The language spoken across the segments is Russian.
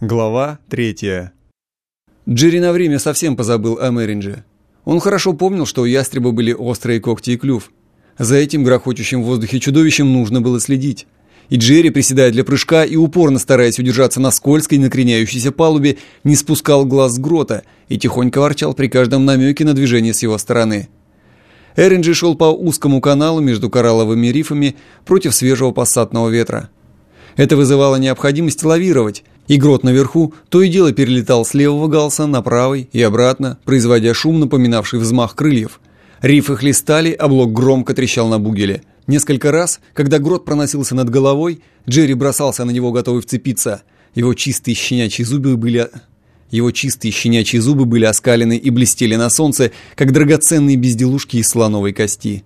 Глава 3. Джерри на время совсем позабыл о Мерридже. Он хорошо помнил, что у ястреба были острые когти и клюв. За этим грохочущим в воздухе чудовищем нужно было следить. И Джерри, приседая для прыжка и упорно стараясь удержаться на скользкой, накреняющейся палубе, не спускал глаз с грота и тихонько ворчал при каждом намеке на движение с его стороны. Эринджи шел по узкому каналу между коралловыми рифами против свежего пассатного ветра. Это вызывало необходимость лавировать, и грот наверху то и дело перелетал с левого галса на правый и обратно, производя шум, напоминавший взмах крыльев. Рифы хлестали, а блок громко трещал на бугеле. Несколько раз, когда грот проносился над головой, Джерри бросался на него, готовый вцепиться. Его чистые щенячьи зубы были оскалены и блестели на солнце, как драгоценные безделушки из слоновой кости.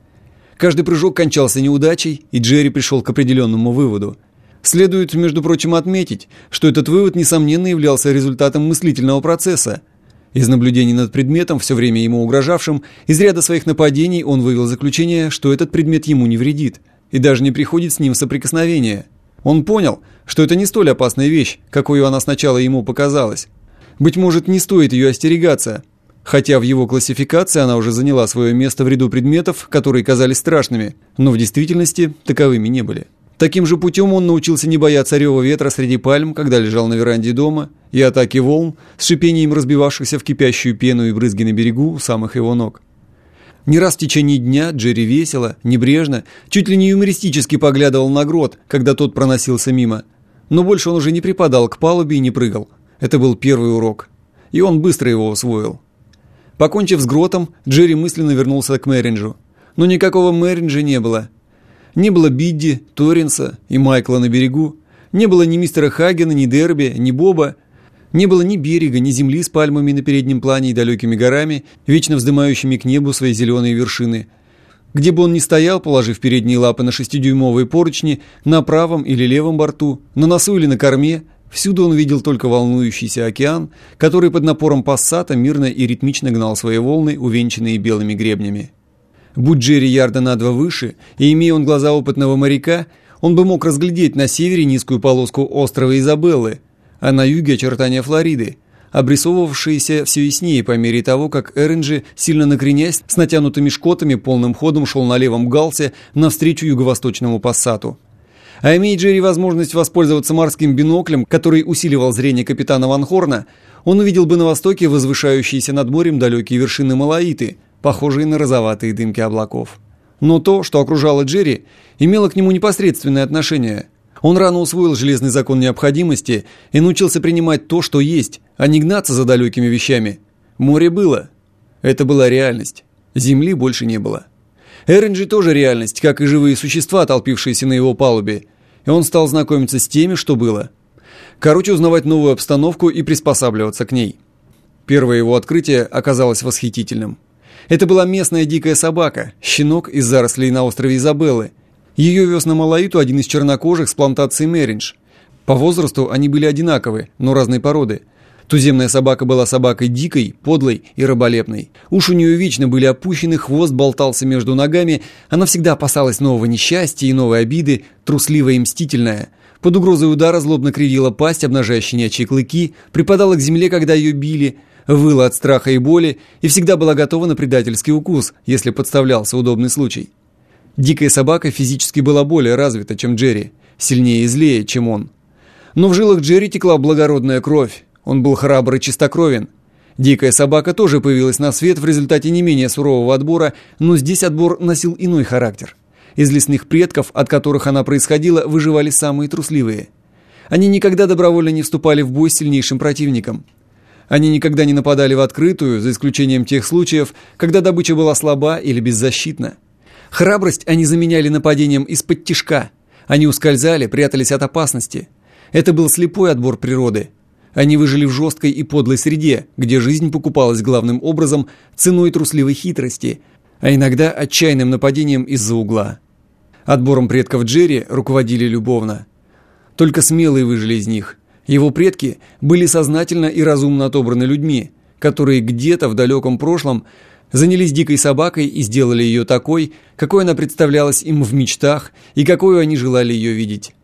Каждый прыжок кончался неудачей, и Джерри пришел к определенному выводу. Следует, между прочим, отметить, что этот вывод, несомненно, являлся результатом мыслительного процесса. Из наблюдений над предметом, все время ему угрожавшим, из ряда своих нападений он вывел заключение, что этот предмет ему не вредит и даже не приходит с ним в соприкосновение. Он понял, что это не столь опасная вещь, какой она сначала ему показалась. Быть может, не стоит ее остерегаться, хотя в его классификации она уже заняла свое место в ряду предметов, которые казались страшными, но в действительности таковыми не были. Таким же путем он научился не бояться рева ветра среди пальм, когда лежал на веранде дома, и атаки волн с шипением разбивавшихся в кипящую пену и брызги на берегу у самых его ног. Не раз в течение дня Джерри весело, небрежно, чуть ли не юмористически поглядывал на грот, когда тот проносился мимо. Но больше он уже не припадал к палубе и не прыгал. Это был первый урок. И он быстро его усвоил. Покончив с гротом, Джерри мысленно вернулся к Мерриджу. Но никакого Мерриджа не было. Не было Бидди, Торренса и Майкла на берегу. Не было ни мистера Хагена, ни Дерби, ни Боба. Не было ни берега, ни земли с пальмами на переднем плане и далекими горами, вечно вздымающими к небу свои зеленые вершины. Где бы он ни стоял, положив передние лапы на 6-дюймовые поручни, на правом или левом борту, на носу или на корме, всюду он видел только волнующийся океан, который под напором пассата мирно и ритмично гнал свои волны, увенчанные белыми гребнями. Будь Джерри ярда на 2 выше, и имея он глаза опытного моряка, он бы мог разглядеть на севере низкую полоску острова Изабеллы, а на юге очертания Флориды, обрисовывавшиеся все яснее по мере того, как Эринджи, сильно накренясь, с натянутыми шкотами, полным ходом шел на левом галсе навстречу юго-восточному пассату. А имея Джерри возможность воспользоваться морским биноклем, который усиливал зрение капитана Ван Хорна, он увидел бы на востоке возвышающиеся над морем далекие вершины Малаиты, похожие на розоватые дымки облаков. Но то, что окружало Джерри, имело к нему непосредственное отношение. Он рано усвоил железный закон необходимости и научился принимать то, что есть, а не гнаться за далекими вещами. Море было. Это была реальность. Земли больше не было. Эринджи тоже реальность, как и живые существа, толпившиеся на его палубе, и он стал знакомиться с теми, что было. Короче, узнавать новую обстановку и приспосабливаться к ней. Первое его открытие оказалось восхитительным. Это была местная дикая собака, щенок из зарослей на острове Изабеллы. Ее вез на Малаиту один из чернокожих с плантации Мерридж. По возрасту они были одинаковы, но разной породы. Туземная собака была собакой дикой, подлой и раболепной. Уши у нее вечно были опущены, хвост болтался между ногами. Она всегда опасалась нового несчастья и новой обиды, трусливая и мстительная. Под угрозой удара злобно кривила пасть, обнажая щенячьи клыки, припадала к земле, когда ее били, выла от страха и боли и всегда была готова на предательский укус, если подставлялся удобный случай. Дикая собака физически была более развита, чем Джерри, сильнее и злее, чем он. Но в жилах Джерри текла благородная кровь, он был храбр и чистокровен. Дикая собака тоже появилась на свет в результате не менее сурового отбора, но здесь отбор носил иной характер. Из лесных предков, от которых она происходила, выживали самые трусливые. Они никогда добровольно не вступали в бой с сильнейшим противником. Они никогда не нападали в открытую, за исключением тех случаев, когда добыча была слаба или беззащитна. Храбрость они заменяли нападением из-под тишка. Они ускользали, прятались от опасности. Это был слепой отбор природы. Они выжили в жесткой и подлой среде, где жизнь покупалась главным образом ценой трусливой хитрости, а иногда отчаянным нападением из-за угла. Отбором предков Джерри руководили любовно. Только смелые выжили из них. Его предки были сознательно и разумно отобраны людьми, которые где-то в далеком прошлом занялись дикой собакой и сделали ее такой, какой она представлялась им в мечтах и какой они желали ее видеть.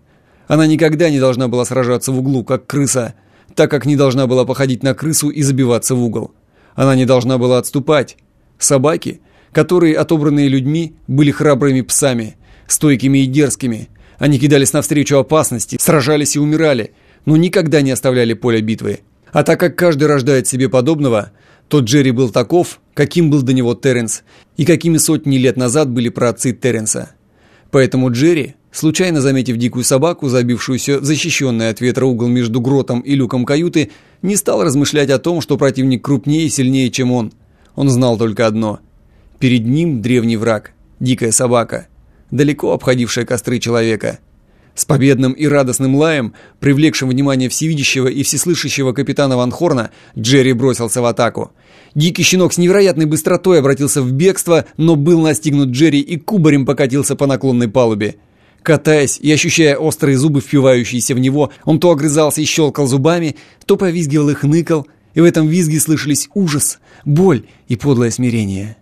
Она никогда не должна была сражаться в углу, как крыса, так как не должна была походить на крысу и забиваться в угол. Она не должна была отступать. Собаки, которые, отобранные людьми, были храбрыми псами, стойкими и дерзкими. Они кидались навстречу опасности, сражались и умирали, но никогда не оставляли поля битвы. А так как каждый рождает себе подобного, то Джерри был таков, каким был до него Терренс, и какими сотни лет назад были праотцы Терренса. Поэтому Джерри, случайно заметив дикую собаку, забившуюся в защищенный от ветра угол между гротом и люком каюты, не стал размышлять о том, что противник крупнее и сильнее, чем он. Он знал только одно. Перед ним древний враг, дикая собака, далеко обходившая костры человека. С победным и радостным лаем, привлекшим внимание всевидящего и всеслышащего капитана Ван Хорна, Джерри бросился в атаку. Дикий щенок с невероятной быстротой обратился в бегство, но был настигнут Джерри и кубарем покатился по наклонной палубе. Катаясь и ощущая острые зубы, впивающиеся в него, он то огрызался и щелкал зубами, то повизгивал и хныкал, и в этом визге слышались ужас, боль и подлое смирение.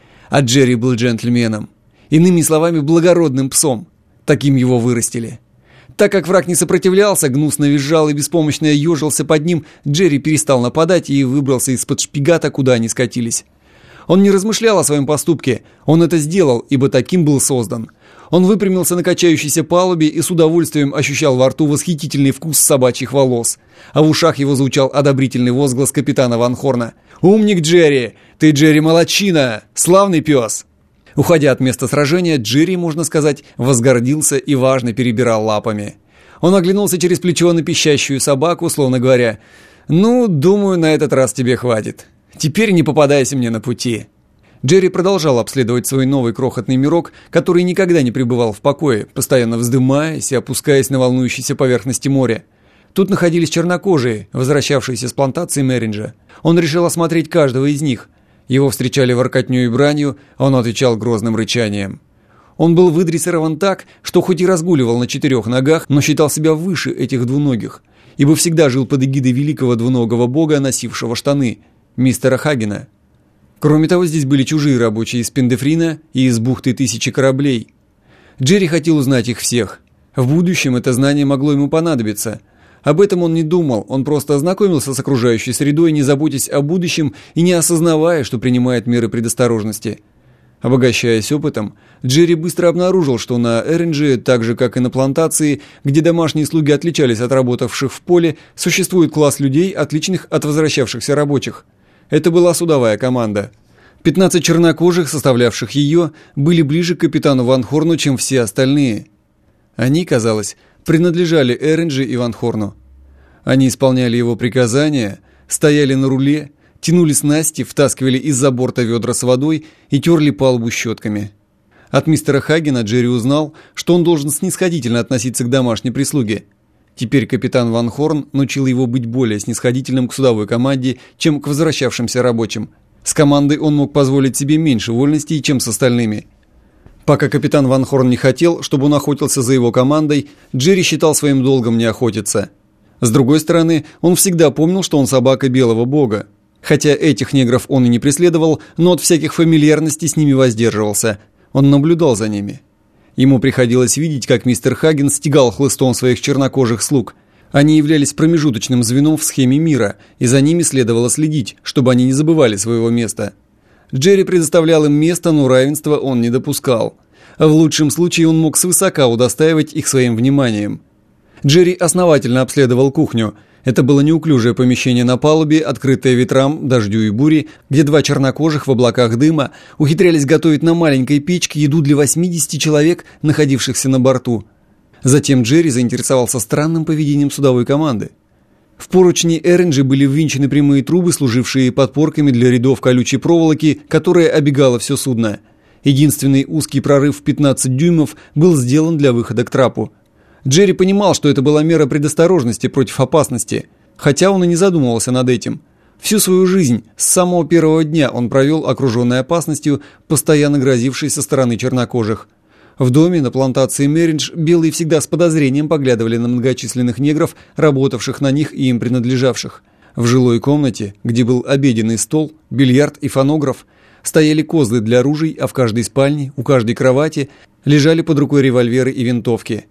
А Джерри был джентльменом, иными словами, благородным псом. Таким его вырастили. Так как враг не сопротивлялся, гнусно визжал и беспомощно ежился под ним, Джерри перестал нападать и выбрался из-под шпигата, куда они скатились. Он не размышлял о своем поступке, он это сделал, ибо таким был создан. Он выпрямился на качающейся палубе и с удовольствием ощущал во рту восхитительный вкус собачьих волос. А в ушах его звучал одобрительный возглас капитана Ван Хорна. «Умник, Джерри! Ты, Джерри, молодчина! Славный пес!» Уходя от места сражения, Джерри, можно сказать, возгордился и важно перебирал лапами. Он оглянулся через плечо на пищащую собаку, словно говоря: «Ну, думаю, на этот раз тебе хватит. Теперь не попадайся мне на пути». Джерри продолжал обследовать свой новый крохотный мирок, который никогда не пребывал в покое, постоянно вздымаясь и опускаясь на волнующейся поверхности моря. Тут находились чернокожие, возвращавшиеся с плантации Меринджа. Он решил осмотреть каждого из них. Его встречали воркотнёй и бранью, а он отвечал грозным рычанием. Он был выдрессирован так, что хоть и разгуливал на 4 ногах, но считал себя выше этих двуногих, ибо всегда жил под эгидой великого двуногого бога, носившего штаны, мистера Хагена. Кроме того, здесь были чужие рабочие из Пиндефрина и из бухты 1000 кораблей. Джерри хотел узнать их всех. В будущем это знание могло ему понадобиться. Об этом он не думал, он просто ознакомился с окружающей средой, не заботясь о будущем и не осознавая, что принимает меры предосторожности. Обогащаясь опытом, Джерри быстро обнаружил, что на Эринже, так же как и на плантации, где домашние слуги отличались от работавших в поле, существует класс людей, отличных от возвращавшихся рабочих. Это была судовая команда. 15 чернокожих, составлявших ее, были ближе к капитану Ван Хорну, чем все остальные. Они, казалось, принадлежали Эринджи и Ван Хорну. Они исполняли его приказания, стояли на руле, тянули снасти, втаскивали из-за борта ведра с водой и терли палубу щетками. От мистера Хагена Джерри узнал, что он должен снисходительно относиться к домашней прислуге. Теперь капитан Ван Хорн научил его быть более снисходительным к судовой команде, чем к возвращавшимся рабочим. С командой он мог позволить себе меньше вольностей, чем с остальными. Пока капитан Ван Хорн не хотел, чтобы он охотился за его командой, Джерри считал своим долгом не охотиться. С другой стороны, он всегда помнил, что он собака белого бога. Хотя этих негров он и не преследовал, но от всяких фамильярностей с ними воздерживался. Он наблюдал за ними. Ему приходилось видеть, как мистер Хаген стегал хлыстом своих чернокожих слуг. Они являлись промежуточным звеном в схеме мира, и за ними следовало следить, чтобы они не забывали своего места. Джерри предоставлял им место, но равенства он не допускал. В лучшем случае он мог свысока удостаивать их своим вниманием. Джерри основательно обследовал кухню. Это было неуклюжее помещение на палубе, открытое ветрам, дождю и буре, где 2 чернокожих в облаках дыма ухитрялись готовить на маленькой печке еду для 80 человек, находившихся на борту. Затем Джерри заинтересовался странным поведением судовой команды. В поручни Эринджи были ввинчены прямые трубы, служившие подпорками для рядов колючей проволоки, которая обегала все судно. Единственный узкий прорыв в 15 дюймов был сделан для выхода к трапу. Джерри понимал, что это была мера предосторожности против опасности, хотя он и не задумывался над этим. Всю свою жизнь, с самого первого дня, он провел окруженной опасностью, постоянно грозившей со стороны чернокожих. В доме на плантации Мериндж белые всегда с подозрением поглядывали на многочисленных негров, работавших на них и им принадлежавших. В жилой комнате, где был обеденный стол, бильярд и фонограф, стояли козлы для ружей, а в каждой спальне, у каждой кровати лежали под рукой револьверы и винтовки.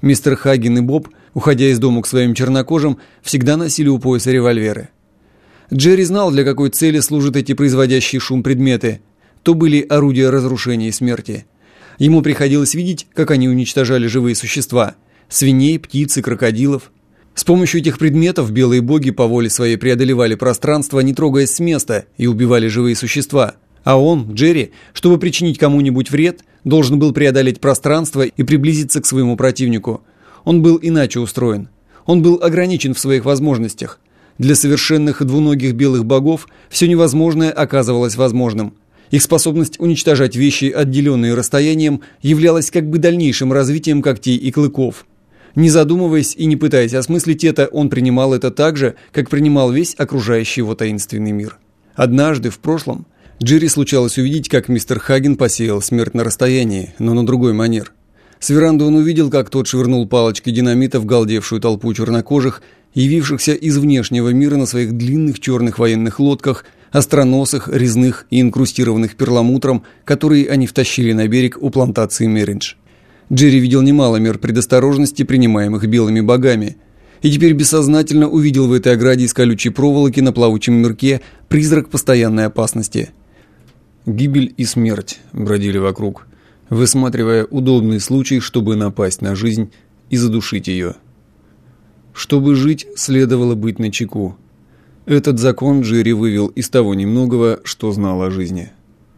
Мистер Хаген и Боб, уходя из дома к своим чернокожим, всегда носили у пояса револьверы. Джерри знал, для какой цели служат эти производящие шум предметы. То были орудия разрушения и смерти. Ему приходилось видеть, как они уничтожали живые существа – свиней, птиц и крокодилов. С помощью этих предметов белые боги по воле своей преодолевали пространство, не трогаясь с места, и убивали живые существа. А он, Джерри, чтобы причинить кому-нибудь вред, должен был преодолеть пространство и приблизиться к своему противнику. Он был иначе устроен. Он был ограничен в своих возможностях. Для совершенных и двуногих белых богов все невозможное оказывалось возможным. Их способность уничтожать вещи, отделенные расстоянием, являлась как бы дальнейшим развитием когтей и клыков. Не задумываясь и не пытаясь осмыслить это, он принимал это так же, как принимал весь окружающий его таинственный мир. Однажды, в прошлом, Джерри случалось увидеть, как мистер Хаген посеял смерть на расстоянии, но на другой манер. С веранды он увидел, как тот швырнул палочки динамита в галдевшую толпу чернокожих, явившихся из внешнего мира на своих длинных черных военных лодках, остроносых, резных и инкрустированных перламутром, которые они втащили на берег у плантации Меридж. Джерри видел немало мер предосторожности, принимаемых белыми богами, и теперь бессознательно увидел в этой ограде из колючей проволоки на плавучем мирке призрак постоянной опасности. Гибель и смерть бродили вокруг, высматривая удобный случай, чтобы напасть на жизнь и задушить ее. Чтобы жить, следовало быть начеку. Этот закон Джерри вывел из того немногого, что знал о жизни.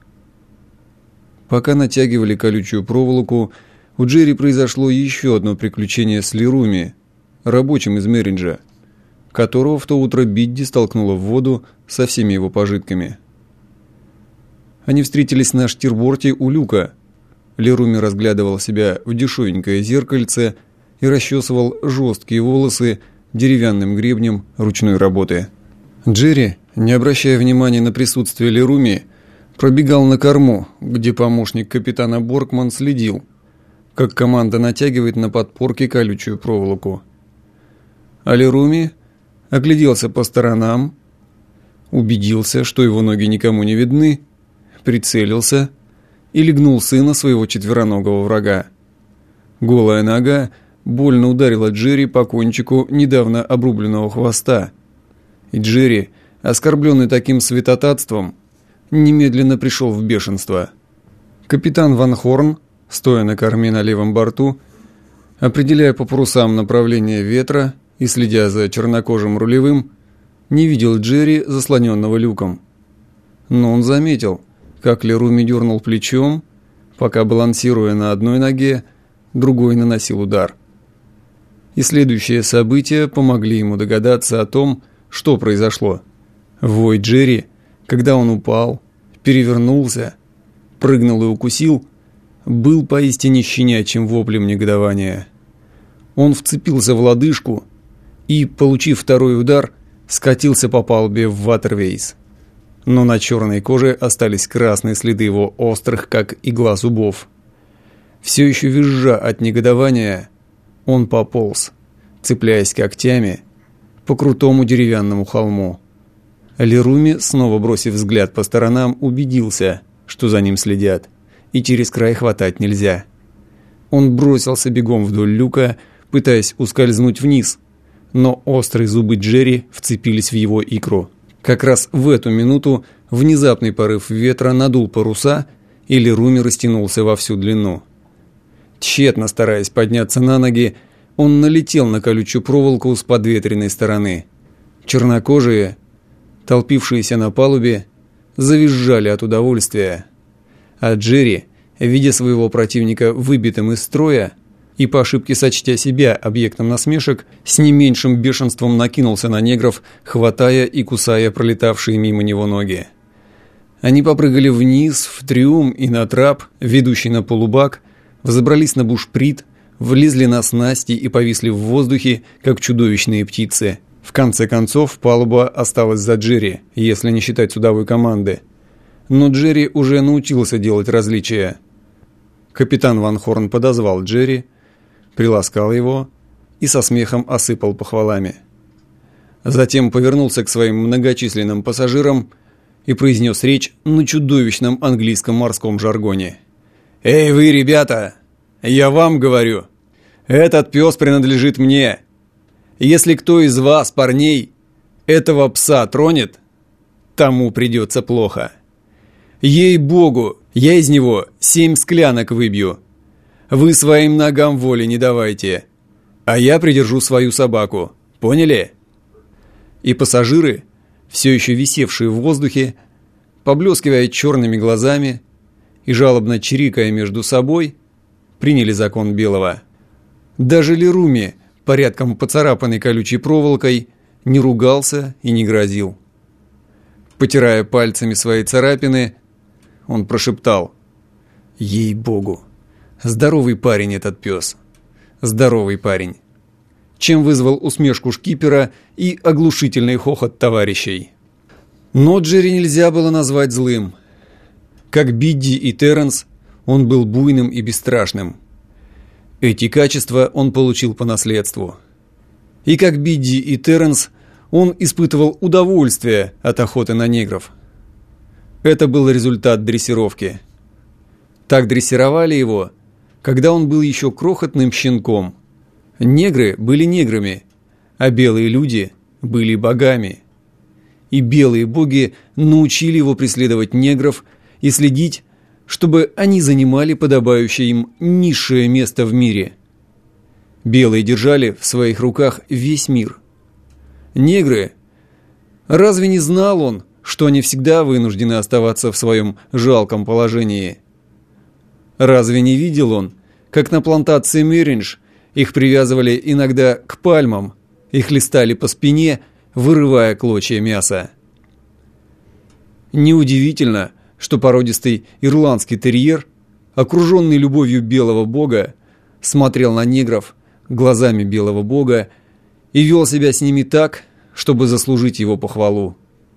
Пока натягивали колючую проволоку, у Джерри произошло еще одно приключение с Леруми, рабочим из Мериджа, которого в то утро Бидди столкнула в воду со всеми его пожитками. Они встретились на штирборте у люка. Леруми разглядывал себя в дешевенькое зеркальце и расчесывал жесткие волосы деревянным гребнем ручной работы. Джерри, не обращая внимания на присутствие Леруми, пробегал на корму, где помощник капитана Боркман следил, как команда натягивает на подпорке колючую проволоку. А Леруми огляделся по сторонам, убедился, что его ноги никому не видны, прицелился и легнул сына своего четвероногого врага. Голая нога больно ударила Джерри по кончику недавно обрубленного хвоста, и Джерри, оскорбленный таким святотатством, немедленно пришел в бешенство. Капитан Ван Хорн, стоя на корме на левом борту, определяя по парусам направление ветра и следя за чернокожим рулевым, не видел Джерри, заслоненного люком. Но он заметил, как Леруми дернул плечом, пока, балансируя на одной ноге, другой наносил удар. И следующие события помогли ему догадаться о том, что произошло. Вой Джерри, когда он упал, перевернулся, прыгнул и укусил, был поистине щенячьим воплем негодования. Он вцепился в лодыжку и, получив второй удар, скатился по палубе в Ватервейс. Но на черной коже остались красные следы его острых, как игла, зубов. Все еще визжа от негодования, он пополз, цепляясь когтями, по крутому деревянному холму. Леруми, снова бросив взгляд по сторонам, убедился, что за ним следят, и через край хватать нельзя. Он бросился бегом вдоль люка, пытаясь ускользнуть вниз, но острые зубы Джерри вцепились в его икру. Как раз в эту минуту внезапный порыв ветра надул паруса, и Леруми растянулся во всю длину. Тщетно стараясь подняться на ноги, он налетел на колючую проволоку с подветренной стороны. Чернокожие, толпившиеся на палубе, завизжали от удовольствия. А Джерри, видя своего противника выбитым из строя и по ошибке сочтя себя объектом насмешек, с не меньшим бешенством накинулся на негров, хватая и кусая пролетавшие мимо него ноги. Они попрыгали вниз, в трюм и на трап, ведущий на полубак, взобрались на бушприт, влезли на снасти и повисли в воздухе, как чудовищные птицы. В конце концов, палуба осталась за Джерри, если не считать судовой команды. Но Джерри уже научился делать различия. Капитан Ван Хорн подозвал Джерри, приласкал его и со смехом осыпал похвалами. Затем повернулся к своим многочисленным пассажирам и произнес речь на чудовищном английском морском жаргоне. «Эй вы, ребята! Я вам говорю! «Этот пес принадлежит мне. Если кто из вас, парней, этого пса тронет, тому придется плохо. Ей-богу, я из него 7 склянок выбью. Вы своим ногам воли не давайте, а я придержу свою собаку. Поняли?» И пассажиры, все еще висевшие в воздухе, поблескивая черными глазами и жалобно чирикая между собой, приняли закон Белого. Даже Леруми, порядком поцарапанный колючей проволокой, не ругался и не грозил. Потирая пальцами свои царапины, он прошептал: «Ей-богу, здоровый парень этот пес, здоровый парень», чем вызвал усмешку шкипера и оглушительный хохот товарищей. Но Джерри нельзя было назвать злым. Как Бидди и Терренс, он был буйным и бесстрашным. Эти качества он получил по наследству. И как Бидди и Терренс, он испытывал удовольствие от охоты на негров. Это был результат дрессировки. Так дрессировали его, когда он был еще крохотным щенком. Негры были неграми, а белые люди были богами. И белые боги научили его преследовать негров и следить, чтобы они занимали подобающее им низшее место в мире. Белые держали в своих руках весь мир. Негры, разве не знал он, что они всегда вынуждены оставаться в своем жалком положении? Разве не видел он, как на плантации Меридж их привязывали иногда к пальмам и хлестали по спине, вырывая клочья мяса? Неудивительно, что породистый ирландский терьер, окруженный любовью белого бога, смотрел на негров глазами белого бога и вел себя с ними так, чтобы заслужить его похвалу.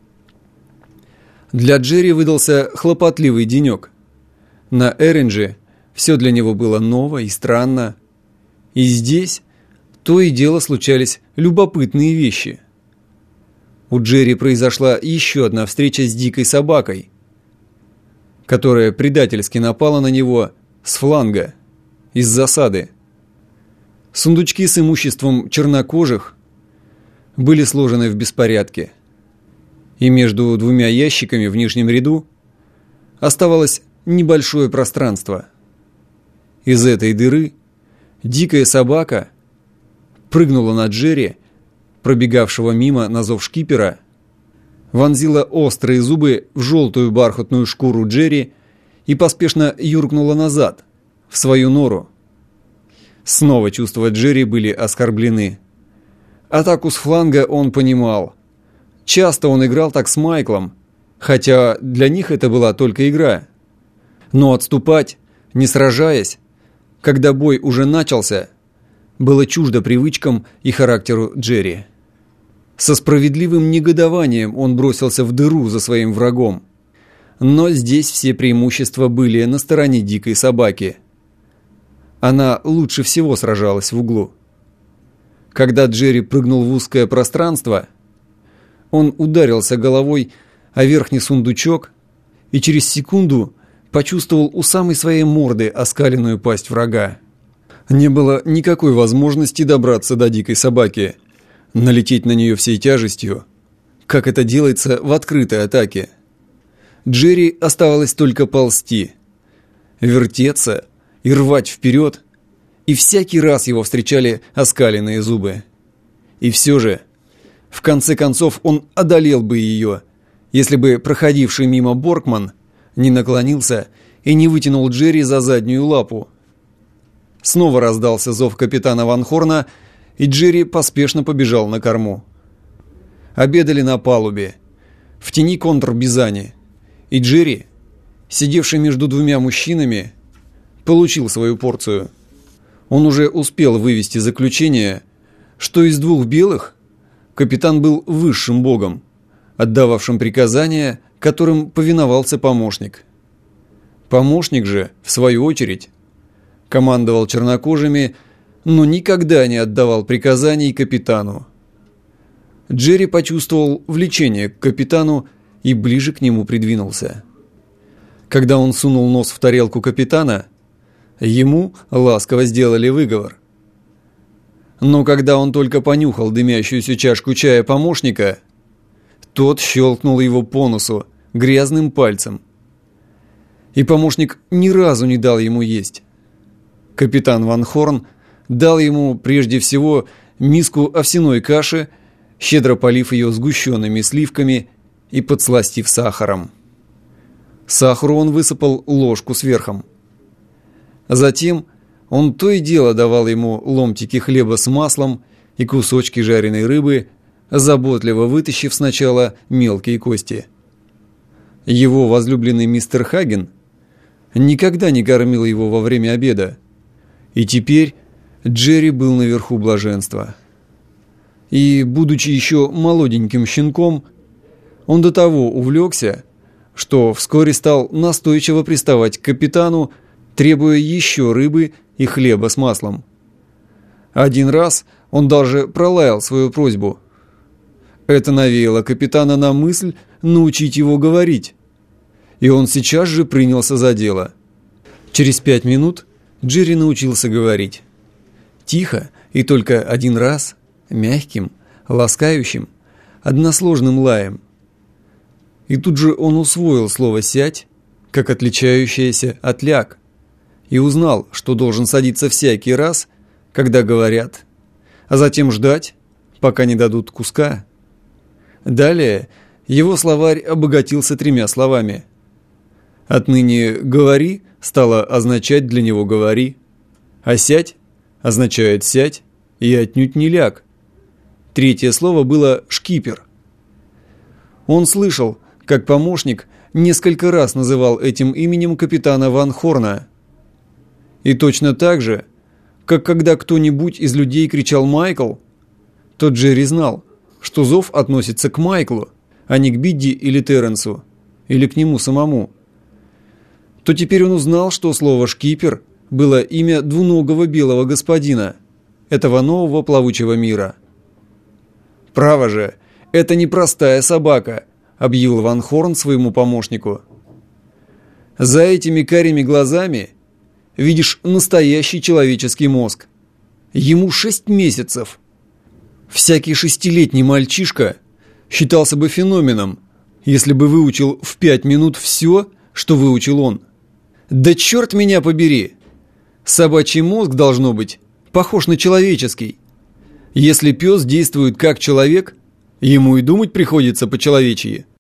Для Джерри выдался хлопотливый денек. На Эринже все для него было ново и странно. И здесь то и дело случались любопытные вещи. У Джерри произошла еще одна встреча с дикой собакой, которая предательски напала на него с фланга, из засады. Сундучки с имуществом чернокожих были сложены в беспорядке, и между двумя ящиками в нижнем ряду оставалось небольшое пространство. Из этой дыры дикая собака прыгнула на Джерри, пробегавшего мимо на зов шкипера, вонзила острые зубы в желтую бархатную шкуру Джерри и поспешно юркнула назад, в свою нору. Снова чувства Джерри были оскорблены. Атаку с фланга он понимал. Часто он играл так с Майклом, хотя для них это была только игра. Но отступать, не сражаясь, когда бой уже начался, было чуждо привычкам и характеру Джерри. Со справедливым негодованием он бросился в дыру за своим врагом. Но здесь все преимущества были на стороне дикой собаки. Она лучше всего сражалась в углу. Когда Джерри прыгнул в узкое пространство, он ударился головой о верхний сундучок и через секунду почувствовал у самой своей морды оскаленную пасть врага. Не было никакой возможности добраться до дикой собаки, налететь на нее всей тяжестью, как это делается в открытой атаке. Джерри оставалось только ползти, вертеться и рвать вперед, и всякий раз его встречали оскаленные зубы. И все же, в конце концов, он одолел бы ее, если бы проходивший мимо Боркман не наклонился и не вытянул Джерри за заднюю лапу. Снова раздался зов капитана Ван Хорна, и Джерри поспешно побежал на корму. Обедали на палубе, в тени контрбизани, и Джерри, сидевший между двумя мужчинами, получил свою порцию. Он уже успел вывести заключение, что из двух белых капитан был высшим богом, отдававшим приказания, которым повиновался помощник. Помощник же, в свою очередь, командовал чернокожими, но никогда не отдавал приказаний капитану. Джерри почувствовал влечение к капитану и ближе к нему придвинулся. Когда он сунул нос в тарелку капитана, ему ласково сделали выговор. Но когда он только понюхал дымящуюся чашку чая помощника, тот щелкнул его по носу грязным пальцем. И помощник ни разу не дал ему есть. Капитан Ван Хорн дал ему прежде всего миску овсяной каши, щедро полив ее сгущенными сливками и подсластив сахаром. Сахару он высыпал ложку сверху. Затем он то и дело давал ему ломтики хлеба с маслом и кусочки жареной рыбы, заботливо вытащив сначала мелкие кости. Его возлюбленный мистер Хаген никогда не кормил его во время обеда, и теперь Джерри был наверху блаженства. И, будучи еще молоденьким щенком, он до того увлекся, что вскоре стал настойчиво приставать к капитану, требуя еще рыбы и хлеба с маслом. Один раз он даже пролаял свою просьбу. Это навеяло капитана на мысль научить его говорить, и он сейчас же принялся за дело. Через 5 минут Джерри научился говорить. Тихо и только один раз, мягким, ласкающим, односложным лаем. И тут же он усвоил слово «сядь», как отличающееся от «ляг», и узнал, что должен садиться всякий раз, когда говорят, а затем ждать, пока не дадут куска. Далее его словарь обогатился 3 словами. Отныне «говори» стало означать для него «говори», а «сядь» означает «сядь» и отнюдь не «ляг». 3 слово было «шкипер». Он слышал, как помощник несколько раз называл этим именем капитана Ван Хорна. И точно так же, как когда кто-нибудь из людей кричал «Майкл», то Джерри знал, что зов относится к Майклу, а не к Бидди или Терренсу, или к нему самому. То теперь он узнал, что слово «шкипер» было имя двуногого белого господина, этого нового плавучего мира. «Право же, это не простая собака», — объявил Ван Хорн своему помощнику. «За этими карими глазами видишь настоящий человеческий мозг. Ему 6 месяцев. Всякий 6-летний мальчишка считался бы феноменом, если бы выучил в 5 минут все, что выучил он. Да черт меня побери! Собачий мозг, должно быть, похож на человеческий. Если пес действует как человек, ему и думать приходится по-человечьи.